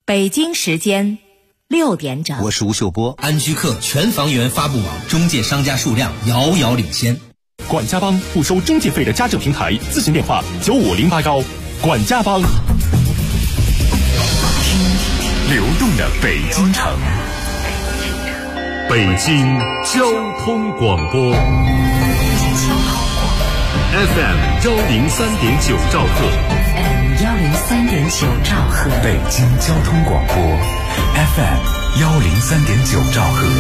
北京时间6点整。 我是吴秀波。 安居客全房源发布网中介商家数量遥遥领先。 管家帮不收中介费的家政平台，咨询电话95081。管家帮。 流动的北京城，北京交通广播 FM 103.9兆赫 103.9兆赫， 北京交通广播 FM 103.9兆赫。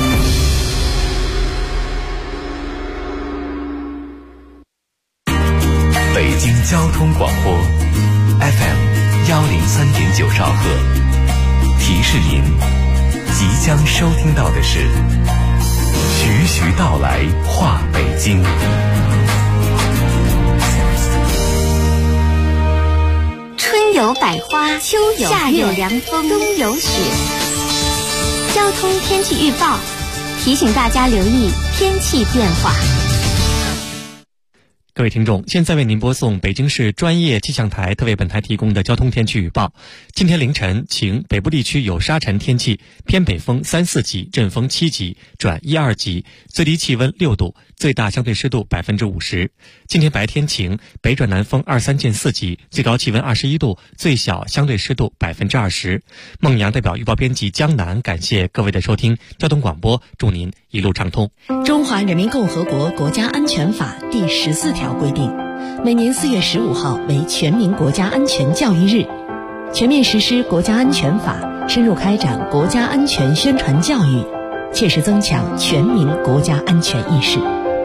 北京交通广播 FM 103.9兆赫。提示您，即将收听到的是徐徐道来话北京。 春有百花，秋有夏有凉风，冬有雪。交通天气预报提醒大家留意天气变化。 各位听众，现在为您播送北京市专业气象台特为本台提供的交通天气预报。今天凌晨晴，北部地区有沙尘天气，偏北风3、4级，阵风7级转1、2级，最低气温6度，最大相对湿度50%。今天白天晴，北转南风2、3见4级，最高气温21度，最小相对湿度20%。孟阳代表预报编辑江南，感谢各位的收听，交通广播祝您一路畅通。 中华人民共和国国家安全法第14条规定，每年4月15号为全民国家安全教育日，全面实施国家安全法，深入开展国家安全宣传教育，切实增强全民国家安全意识。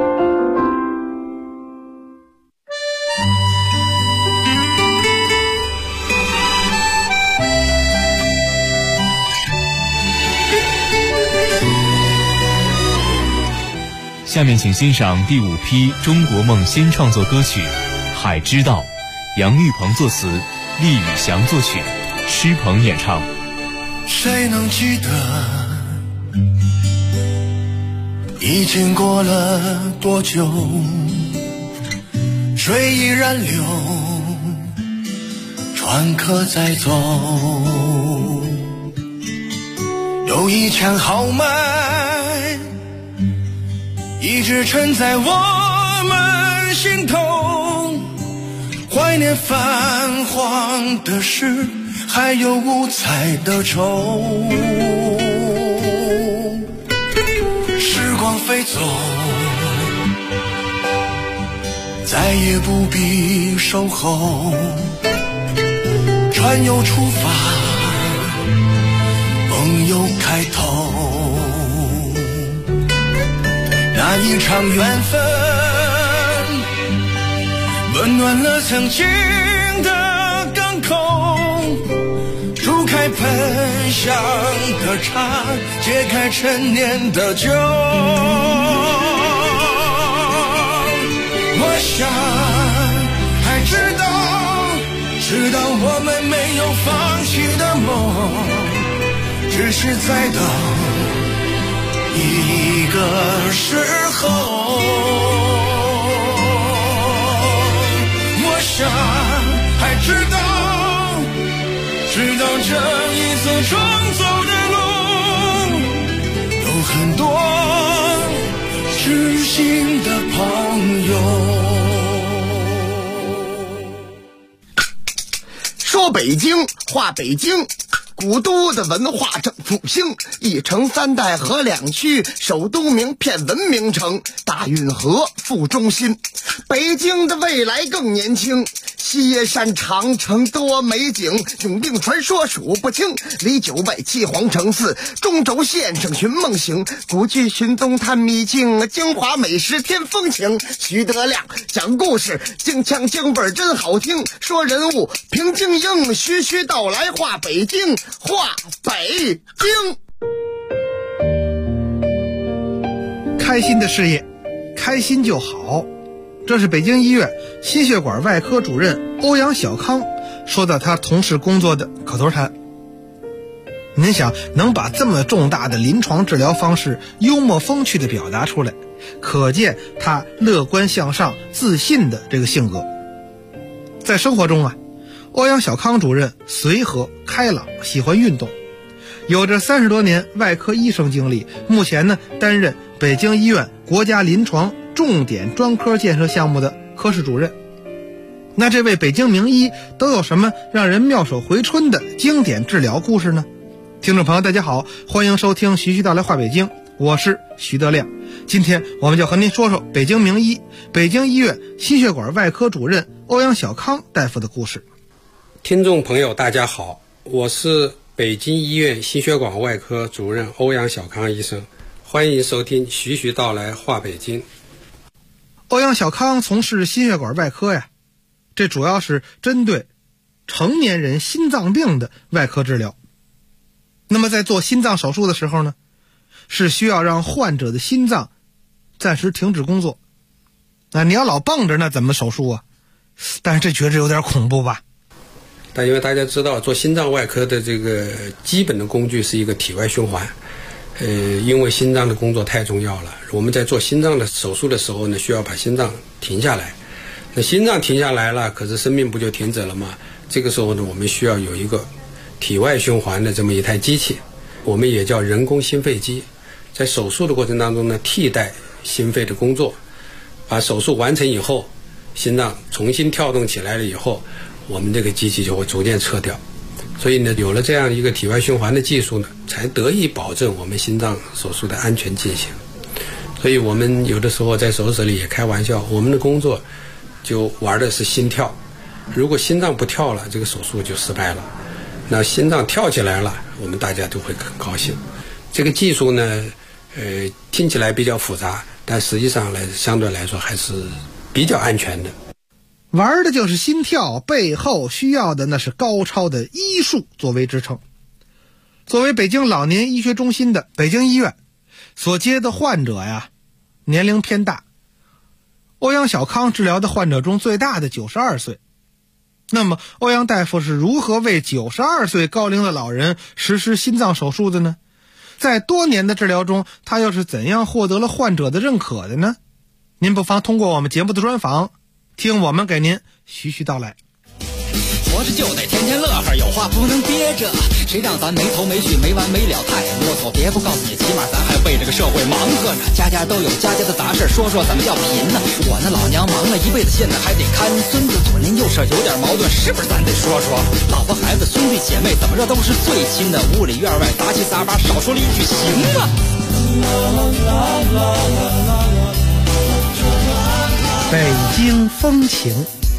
下面请欣赏第5批中国梦新创作歌曲《海之道》，杨玉鹏作词，厉宇翔作曲，施鹏演唱。 谁能记得已经过了多久，水依然流，船可在走，有一腔豪迈一直沉在我们心头，怀念泛黄的诗，还有五彩的愁。时光飞走，再也不必守候，船又出发，梦又开头。那一场缘分温暖了曾经的港口，煮开喷香的茶，解开陈年的酒。我想还知道我们没有放弃的梦，只是在等一个时候。我想还知道这一次重走的路，有很多知心的朋友。 说北京话北京，古都的文化正复兴，一城三代和两区，首都名片文明城，大运河副中心。北京的未来更年轻，西耶山长城多美景，永定传说数不清，离九外七皇城寺，中轴线上寻梦行，古剧寻东探秘境，京华美食添风情。徐德亮讲故事，京腔京味真好听，说人物评京英，徐徐道来话北京，话北京。 开心的事业，开心就好。这是北京医院心血管外科主任欧阳小康说的他同事工作的口头禅。您想能把这么重大的临床治疗方式幽默风趣地表达出来，可见他乐观向上自信的这个性格。在生活中啊，欧阳小康主任随和开开朗，喜欢运动，有着30多年外科医生经历，目前呢担任北京医院国家临床重点专科建设项目的科室主任。那这位北京名医都有什么让人妙手回春的经典治疗故事呢？听众朋友大家好，欢迎收听徐徐道来话北京，我是徐德亮。今天我们就和您说说北京名医、北京医院心血管外科主任欧阳小康大夫的故事。 听众朋友大家好，我是北京医院心血管外科主任欧阳小康医生，欢迎收听徐徐道来话北京。 欧阳小康从事心血管外科呀，这主要是针对成年人心脏病的外科治疗。那么在做心脏手术的时候呢，是需要让患者的心脏暂时停止工作。你要老蹦着，那怎么手术啊？但是这觉着有点恐怖吧。 但因为大家知道做心脏外科的这个基本的工具是一个体外循环，因为心脏的工作太重要了，我们在做心脏的手术的时候呢，需要把心脏停下来。那心脏停下来了，可是生命不就停止了吗？这个时候呢，我们需要有一个体外循环的这么一台机器，我们也叫人工心肺机，在手术的过程当中呢，替代心肺的工作，把手术完成以后，心脏重新跳动起来了以后，我们这个机器就会逐渐撤掉。所以呢，有了这样一个体外循环的技术呢，才得以保证我们心脏手术的安全进行。所以我们有的时候在手术室里也开玩笑，我们的工作就玩的是心跳，如果心脏不跳了，这个手术就失败了。那心脏跳起来了，我们大家都会很高兴。这个技术呢，听起来比较复杂，但实际上相对来说还是比较安全的。 玩的就是心跳，背后需要的那是高超的医术作为支撑。作为北京老年医学中心的北京医院所接的患者呀，年龄偏大。欧阳小康治疗的患者中最大的92岁。那么欧阳大夫是如何为92岁高龄的老人实施心脏手术的呢？在多年的治疗中，他又是怎样获得了患者的认可的呢？您不妨通过我们节目的专访，听我们给您徐徐道来。 活着就得天天乐呵，有话不能憋着，谁让咱没头没绪没完没了太啰嗦，别不告诉你，起码咱还为这个社会忙活着，家家都有家家的杂事，说说怎么叫贫呢？我那老娘忙了一辈子，现在还得看孙子，左邻右舍有点矛盾，是不是咱得说说？老婆孩子兄弟姐妹怎么着都是最亲的，屋里院外杂七杂八，少说了一句行吗？ 北京风情。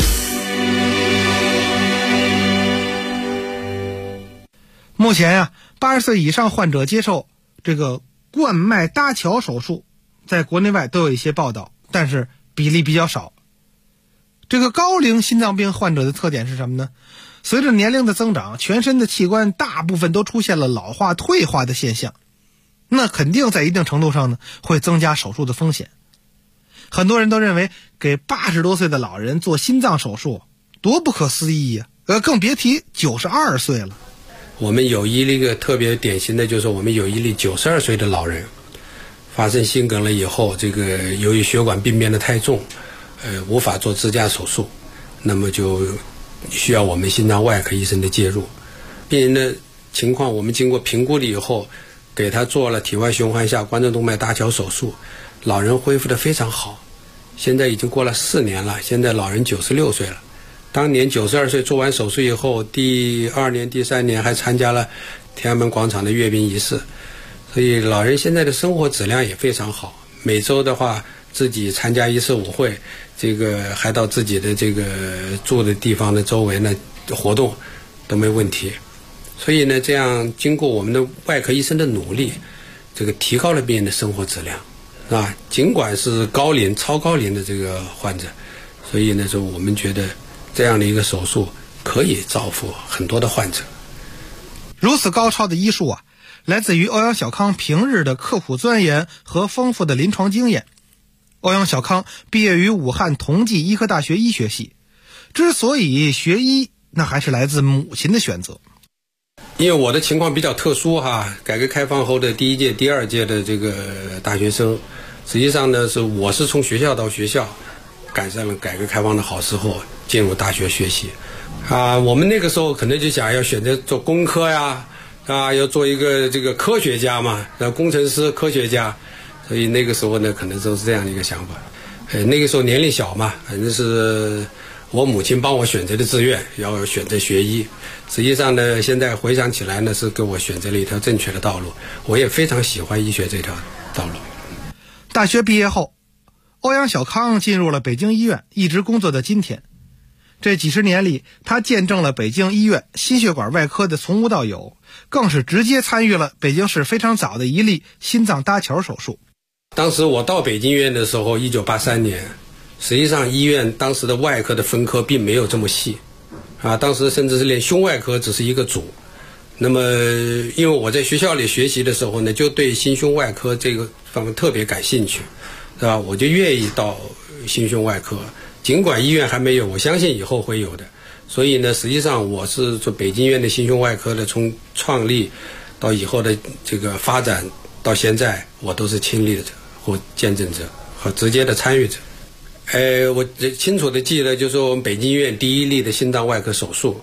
目前呀，80岁以上患者接受这个冠脉搭桥手术，在国内外都有一些报道，但是比例比较少。这个高龄心脏病患者的特点是什么呢？随着年龄的增长，全身的器官大部分都出现了老化退化的现象，那肯定在一定程度上呢，会增加手术的风险。很多人都认为给80多岁的老人做心脏手术多不可思议呀，更别提92岁了。 我们有一个特别典型的，就是我们有一例92岁的老人发生心梗了以后，这个由于血管病变得太重，无法做支架手术，那么就需要我们心脏外科医生的介入。病人的情况我们经过评估了以后，给他做了体外循环下冠状动脉搭桥手术，老人恢复得非常好，现在已经过了4年了，现在老人96岁了。当年92岁做完手术以后，第2年第3年还参加了天安门广场的阅兵仪式，所以老人现在的生活质量也非常好。每周的话自己参加一次舞会，这个还到自己的这个住的地方的周围呢活动都没问题。所以呢，这样经过我们的外科医生的努力，这个提高了病人的生活质量啊。尽管是高龄超高龄的这个患者，所以呢，就我们觉得这样的一个手术可以造福很多的患者。 如此高超的医术啊，来自于欧阳小康平日的刻苦钻研和丰富的临床经验。欧阳小康毕业于武汉同济医科大学医学系，之所以学医，那还是来自母亲的选择。 因为我的情况比较特殊哈，改革开放后的第1届、第2届的这个大学生，实际上呢我是从学校到学校，赶上了改革开放的好时候， 进入大学学习。我们那个时候可能就想要选择做工科呀，要做一个这个科学家嘛，工程师、科学家，所以那个时候呢，可能都是这样的一个想法。那个时候年龄小嘛，反正是我母亲帮我选择的志愿，要选择学医。实际上呢，现在回想起来呢，是给我选择了一条正确的道路。我也非常喜欢医学这条道路。 大学毕业后，欧阳小康进入了北京医院，一直工作到今天。这几十年里，他见证了北京医院心血管外科的从无到有，更是直接参与了北京市非常早的一例心脏搭桥手术。 当时我到北京医院的时候，1983年，实际上医院当时的外科的分科并没有这么细，当时甚至是连胸外科只是一个组。那么因为我在学校里学习的时候呢，就对心胸外科这个方面特别感兴趣，是吧？我就愿意到心胸外科，尽管医院还没有，我相信以后会有的。所以呢，实际上我是做北京医院的心胸外科的，从创立到以后的这个发展到现在，我都是亲历者或见证者和直接的参与者。我清楚的记得，就是我们北京医院第一例的心脏外科手术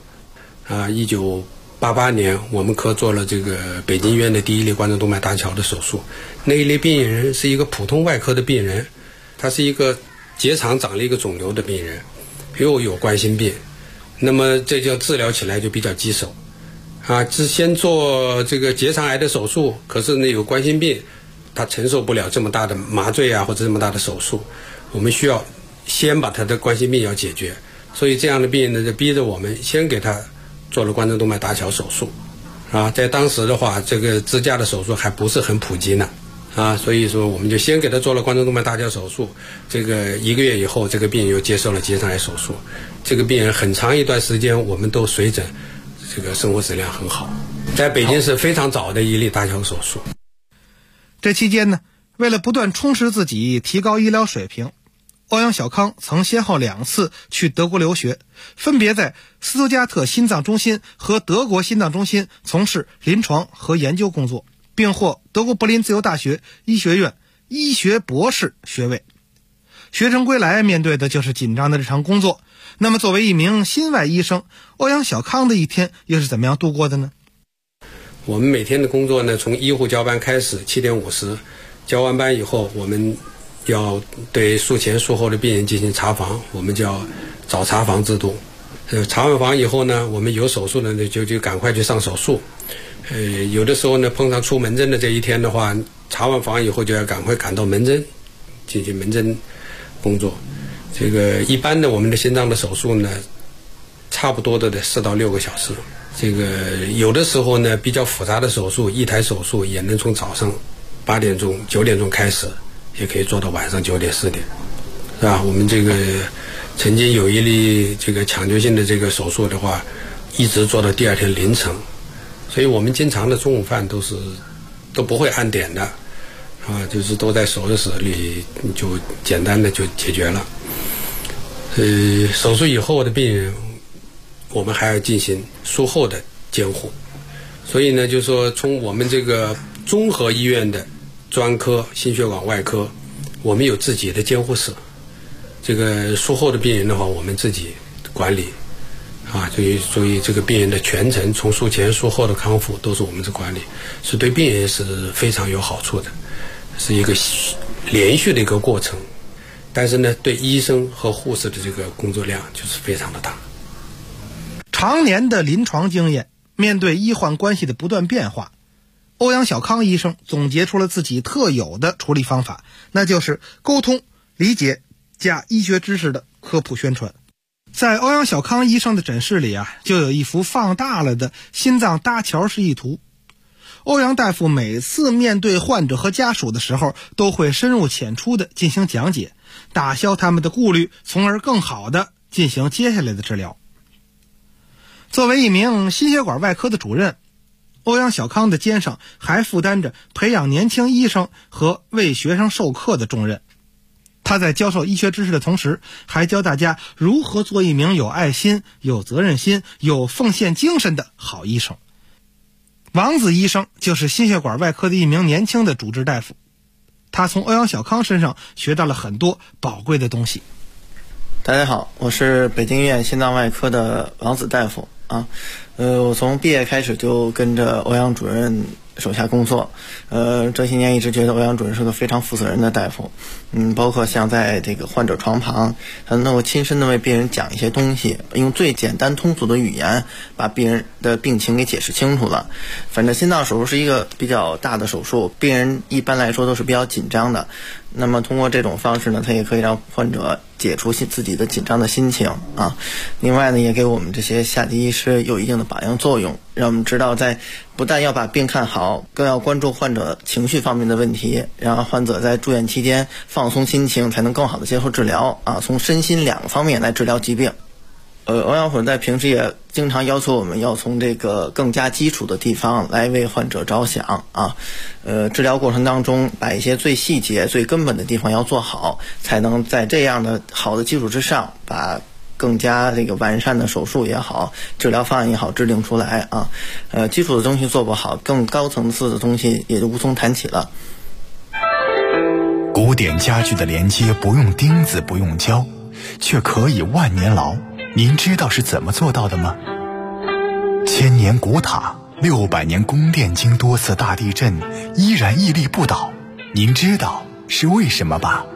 ，1988年我们科做了这个北京医院的第一例冠状动脉搭桥的手术。那一例病人是一个普通外科的病人，他是一个结肠长了一个肿瘤的病人，又有冠心病，那么这就治疗起来就比较棘手是先做这个结肠癌的手术，可是呢有冠心病，他承受不了这么大的麻醉或者这么大的手术，我们需要先把他的冠心病要解决，所以这样的病人呢就逼着我们先给他做了冠状动脉搭桥手术在当时的话，这个支架的手术还不是很普及呢所以说我们就先给他做了冠状动脉搭桥手术。这个1个月以后，这个病人又接受了结肠癌手术。这个病人很长一段时间我们都随诊，这个生活质量很好，在北京是非常早的一例搭桥手术。 这期间呢，为了不断充实自己，提高医疗水平，欧阳小康曾先后2次去德国留学，分别在斯图加特心脏中心和德国心脏中心从事临床和研究工作，并获德国柏林自由大学医学院医学博士学位。学成归来，面对的就是紧张的日常工作。那么作为一名心外医生，欧阳小康的一天又是怎么样度过的呢？ 我们每天的工作呢，从医护交班开始，7点50，交完班以后，我们要对术前术后的病人进行查房，我们叫早查房制度。查完房以后呢，我们有手术的就赶快去上手术。有的时候呢，碰上出门诊的这一天的话，查完房以后就要赶快赶到门诊进行门诊工作。这个一般的我们的心脏的手术呢，差不多的4到6个小时。这个有的时候呢，比较复杂的手术，一台手术也能从早上8点钟、9点钟开始，也可以做到晚上9点、10点，是吧？我们这个曾经有一例这个抢救性的这个手术的话，一直做到第2天凌晨，所以我们经常的中午饭都不会按点的就是都在手术室里就简单的就解决了。手术以后的病人，我们还要进行术后的监护，所以呢，就是说从我们这个综合医院的专科心血管外科，我们有自己的监护室。这个术后的病人的话，我们自己管理所以这个病人的全程从术前术后的康复都是我们的管理，是对病人是非常有好处的，是一个连续的一个过程。但是呢，对医生和护士的这个工作量就是非常的大。 常年的临床经验，面对医患关系的不断变化，欧阳小康医生总结出了自己特有的处理方法，那就是沟通、理解加医学知识的科普宣传。在欧阳小康医生的诊室里就有一幅放大了的心脏搭桥示意图。欧阳大夫每次面对患者和家属的时候，都会深入浅出的进行讲解，打消他们的顾虑，从而更好的进行接下来的治疗。作为一名心血管外科的主任，欧阳小康的肩上还负担着培养年轻医生和为学生授课的重任。他在教授医学知识的同时，还教大家如何做一名有爱心、有责任心、有奉献精神的好医生。王子医生就是心血管外科的一名年轻的主治大夫，他从欧阳小康身上学到了很多宝贵的东西。 大家好，我是北京医院心脏外科的王子大夫啊。我从毕业开始就跟着欧阳主任手下工作，这些年一直觉得欧阳主任是个非常负责任的大夫，包括像在这个患者床旁，他能够亲身的为病人讲一些东西，用最简单通俗的语言把病人的病情给解释清楚了。反正心脏手术是一个比较大的手术，病人一般来说都是比较紧张的，那么通过这种方式呢，他也可以让患者解除自己的紧张的心情啊。另外呢，也给我们这些下级医师有一定的榜样作用，让我们知道在不但要把病看好，更要关注患者情绪方面的问题，让患者在住院期间放松心情，才能更好的接受治疗啊。从身心两个方面来治疗疾病。欧阳主任在平时也经常要求我们要从这个更加基础的地方来为患者着想啊。治疗过程当中把一些最细节最根本的地方要做好，才能在这样的好的基础之上把更加这个完善的手术也好，治疗方案也好制定出来啊。基础的东西做不好，更高层次的东西也就无从谈起了。 古典家具的连接不用钉子不用胶，却可以万年牢，您知道是怎么做到的吗？1000年古塔，600年宫殿经多次大地震依然屹立不倒，您知道是为什么吧？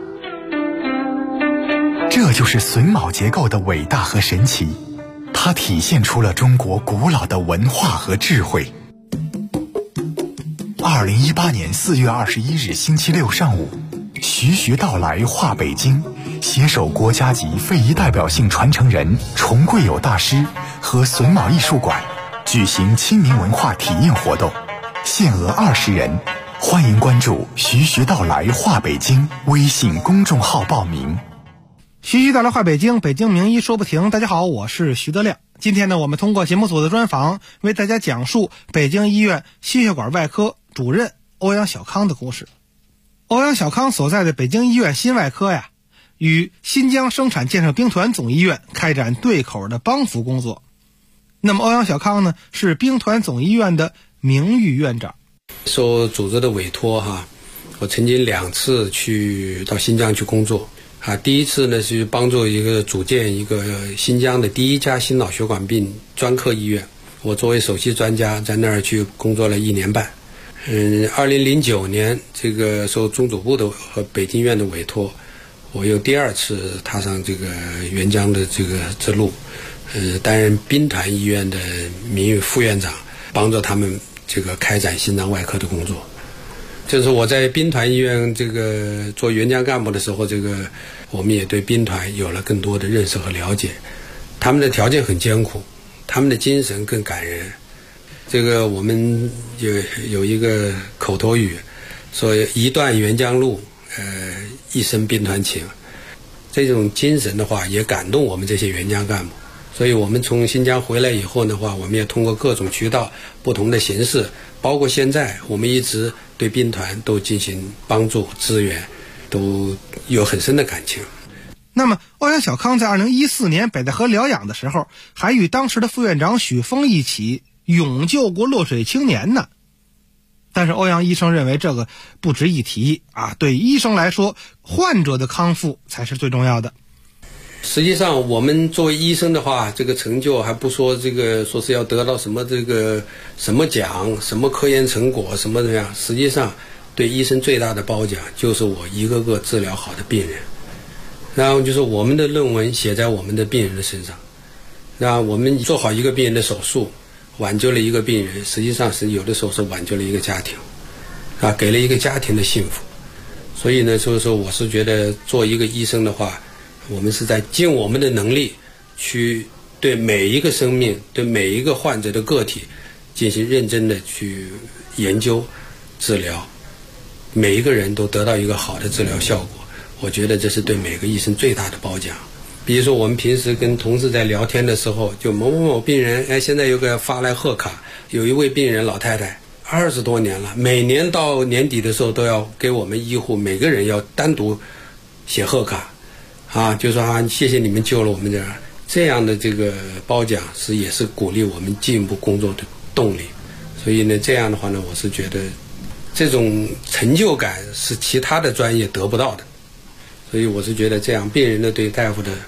这就是榫卯结构的伟大和神奇，它体现出了中国古老的文化和智慧。2018年4月21日星期六上午，徐徐道来话北京，携手国家级非遗代表性传承人崇贵友大师和榫卯艺术馆举行亲民文化体验活动，限额20人，欢迎关注徐徐道来话北京微信公众号报名。 徐徐道来话北京，北京名医说不停。大家好，我是徐德亮。今天呢，我们通过节目组的专访，为大家讲述北京医院心血管外科主任欧阳小康的故事。欧阳小康所在的北京医院心外科呀，与新疆生产建设兵团总医院开展对口的帮扶工作。那么欧阳小康呢，是兵团总医院的名誉院长。 受组织的委托我曾经2次到新疆去工作第一次呢是帮助组建一个新疆的第一家心脑血管病专科医院，我作为首席专家在那儿去工作了1年半。2009年这个受中组部的和北京院的委托，我又第2次踏上这个援疆的这个之路，担任兵团医院的名誉副院长，帮助他们这个开展心脏外科的工作。就是我在兵团医院这个做援疆干部的时候，这个我们也对兵团有了更多的认识和了解。他们的条件很艰苦，他们的精神更感人。这个我们有一个口头语，说一段援疆路，一生兵团情。这种精神的话，也感动我们这些援疆干部。所以我们从新疆回来以后的话，我们也通过各种渠道、不同的形式，包括现在我们一直对兵团都进行帮助支援，都有很深的感情。 那么欧阳小康在2014年北戴河疗养的时候，还与当时的副院长许峰一起勇救过落水青年呢。但是欧阳医生认为这个不值一提对医生来说，患者的康复才是最重要的。 实际上我们作为医生的话，这个成就还不说说是要得到什么什么奖、什么科研成果什么的呀。实际上对医生最大的褒奖就是我一个个治疗好的病人，然后就是我们的论文写在我们的病人的身上，然后我们做好一个病人的手术，挽救了一个病人，实际上是有的时候是挽救了一个家庭给了一个家庭的幸福。所以呢，所以说我是觉得做一个医生的话，我们是在尽我们的能力去对每一个生命、对每一个患者的个体进行认真的去研究治疗，每一个人都得到一个好的治疗效果。我觉得这是对每个医生最大的褒奖。比如说我们平时跟同事在聊天的时候，就某某某病人现在有个发来贺卡，有一位病人老太太20多年了，每年到年底的时候都要给我们医护每个人要单独写贺卡就说谢谢你们救了我们这样的这个褒奖也是鼓励我们进一步工作的动力。所以呢，这样的话呢，我是觉得这种成就感是其他的专业得不到的。所以我是觉得这样病人的对大夫的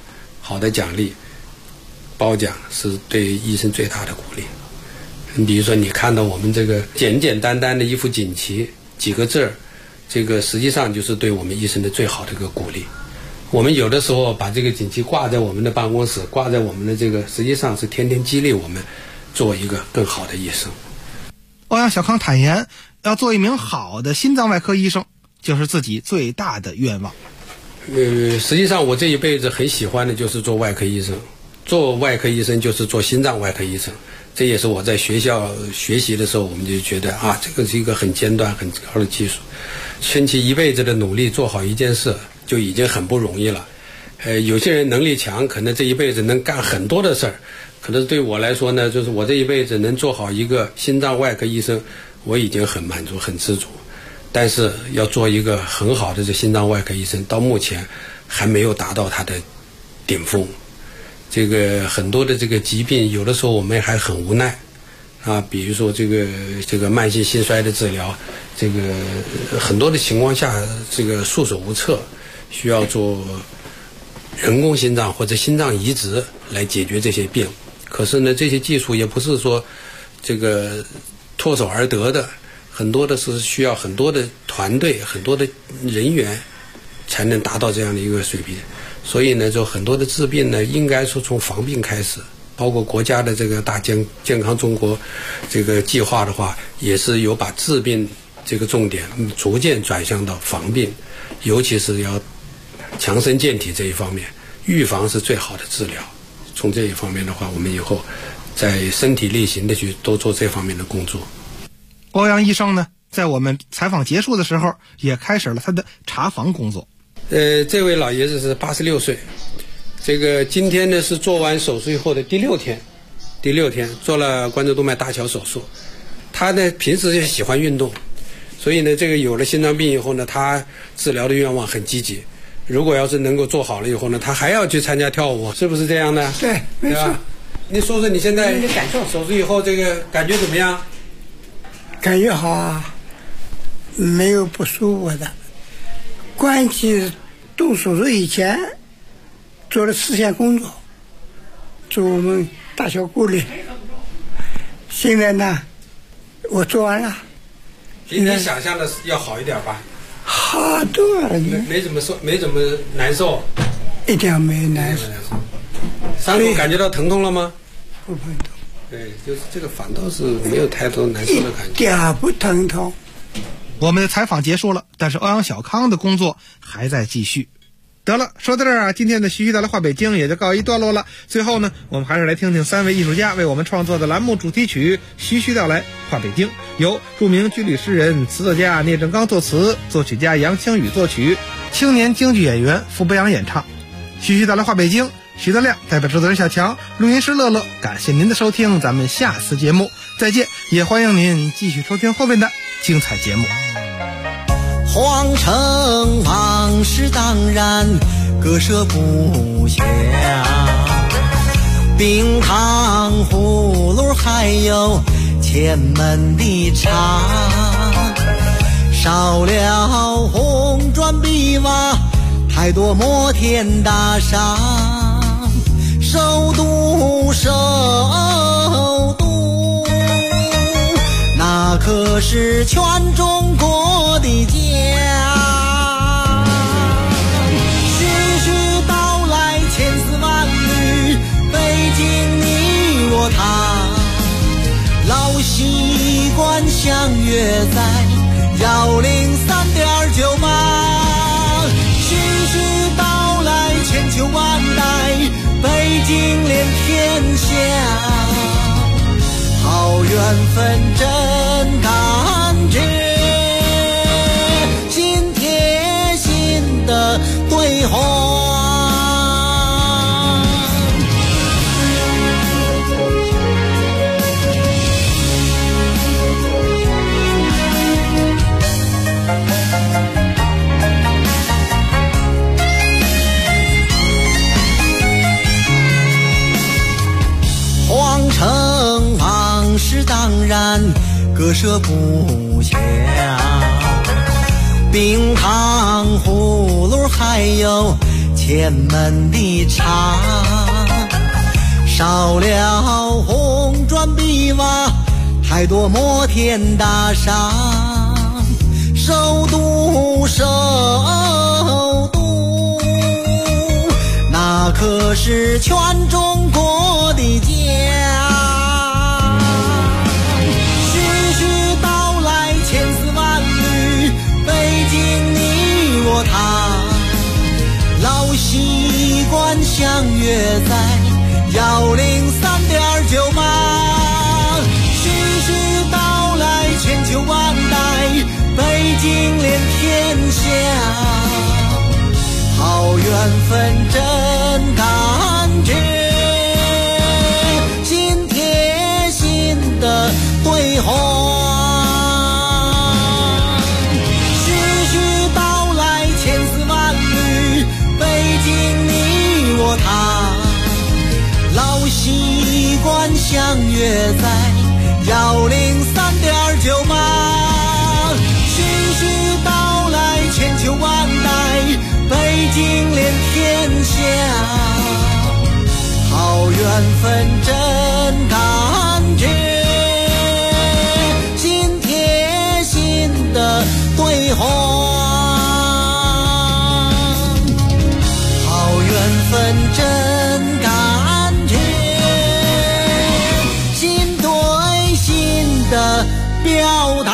好的奖励，褒奖是对医生最大的鼓励。你比如说，你看到我们这个简简单单的一副锦旗，几个字儿，这个实际上就是对我们医生的最好的一个鼓励。我们有的时候把这个锦旗挂在我们的办公室，挂在我们的这个，实际上是天天激励我们做一个更好的医生。 欧阳小康坦言，要做一名好的心脏外科医生，就是自己最大的愿望。 实际上我这一辈子很喜欢的就是做外科医生，做外科医生就是做心脏外科医生。这也是我在学校学习的时候，我们就觉得啊，这个是一个很尖端很高的技术，倾其一辈子的努力做好一件事就已经很不容易了。有些人能力强，可能这一辈子能干很多的事儿，可能对我来说呢，就是我这一辈子能做好一个心脏外科医生，我已经很满足很知足。但是要做一个很好的这心脏外科医生，到目前还没有达到他的顶峰。这个很多的这个疾病，有的时候我们还很无奈啊，比如说这个慢性心衰的治疗，这个很多的情况下这个束手无策，需要做人工心脏或者心脏移植来解决这些病。可是呢，这些技术也不是说这个唾手而得的，很多的是需要很多的团队、很多的人员才能达到这样的一个水平。所以呢，就很多的治病呢，应该说从防病开始，包括国家的这个大健康中国这个计划的话，也是有把治病这个重点逐渐转向到防病，尤其是要强身健体这一方面，预防是最好的治疗。从这一方面的话，我们以后在身体力行的去多做这方面的工作。 欧阳医生呢，在我们采访结束的时候，也开始了他的查房工作。 这位老爷子是86岁，这个今天呢是做完手术以后的第六天做了冠状动脉搭桥手术。他呢平时也喜欢运动，所以呢这个有了心脏病以后呢，他治疗的愿望很积极。如果要是能够做好了以后呢，他还要去参加跳舞，是不是这样的？ 对，没错。 你说说你现在感受，手术以后这个感觉怎么样？ 感觉好啊，没有不舒服的。关系动手术以前做了4项工作，做我们大小过滤。现在呢，我做完了。 比你想象的要好一点吧？ 好多了。 没怎么难受。 一点没难受。 伤口感觉到疼痛了吗？ 不疼痛。 对，就是这个反倒是没有太多难受的感觉。 一点不疼痛。 我们的采访结束了，但是欧阳小康的工作还在继续。得了，说到这儿啊，今天的徐徐道来话北京也就告一段落了。最后呢，我们还是来听听3位艺术家为我们创作的栏目主题曲《徐徐道来话北京》，由著名军旅诗人、词作家聂政刚作词，作曲家杨清宇作曲，青年京剧演员傅博阳演唱。徐徐道来话北京，徐德亮代表制作人小强，录音师乐乐，感谢您的收听，咱们下次节目再见，也欢迎您继续收听后面的精彩节目。 皇城往事当然割舍不下，冰糖葫芦还有前门的茶，少了红砖碧瓦，太多摩天大厦，首都那可是全中国的家。徐徐道来千丝万缕，北京你我他，老习惯相约在103.98。徐徐道来千秋万代，北京连天下。好缘分真感觉，心贴心的对话。皇城往事当然割舍不下，冰糖葫芦还有前门的茶，少了红砖碧瓦，太多摩天大厦。首都，首都，那可是全中国的家。徐徐道来千丝万缕，北京你我他，老习惯相约在103.9码。徐徐道来千秋万代，北京连天下，好缘分真感觉，心贴心的对话。徐徐道来千丝万缕，北京你我他，老习惯相约在103.9码。千秋万代，北京连天下，好缘分真感觉，心贴心的对话，好缘分真感觉，心对心的表达。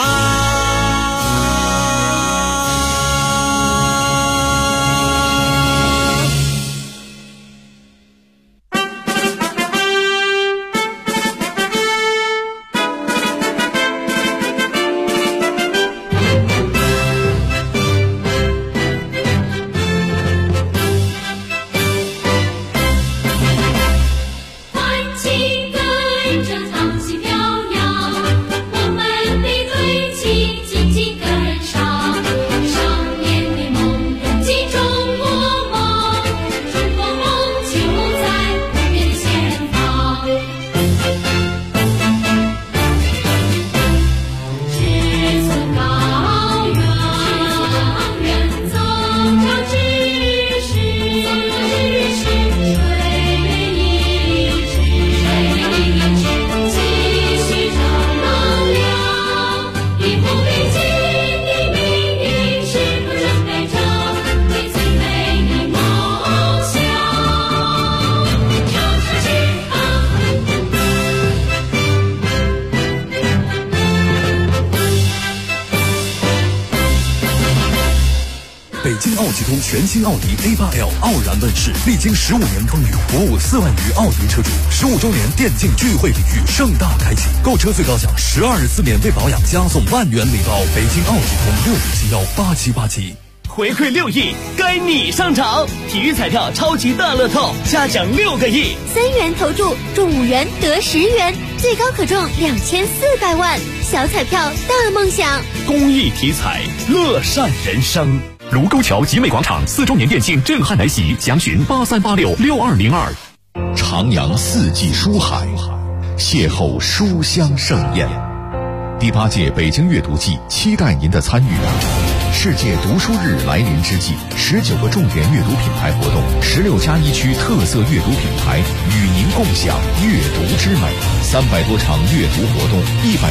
全新奥迪 A8L 傲然问世，历经15年风雨，鼓舞4万余奥迪车主。15周年电竞聚会礼遇盛大开启，购车最高享12日次免费保养，加送万元礼包。北京奥迪通65718787。 回馈6亿，该你上场！体育彩票超级大乐透，嘉奖6个亿 ，3元投注中5元得10元，最高可中2400万。小彩票大梦想， 公益体彩，乐善人生。 卢沟桥集美广场4周年店庆震撼来袭，详询83866202。 徜徉四季书海，邂逅书香盛宴。第8届北京阅读季期待您的参与。世界读书日来临之际，19个重点阅读品牌活动，16+1区特色阅读品牌与您共享阅读之美，300多场阅读活动，100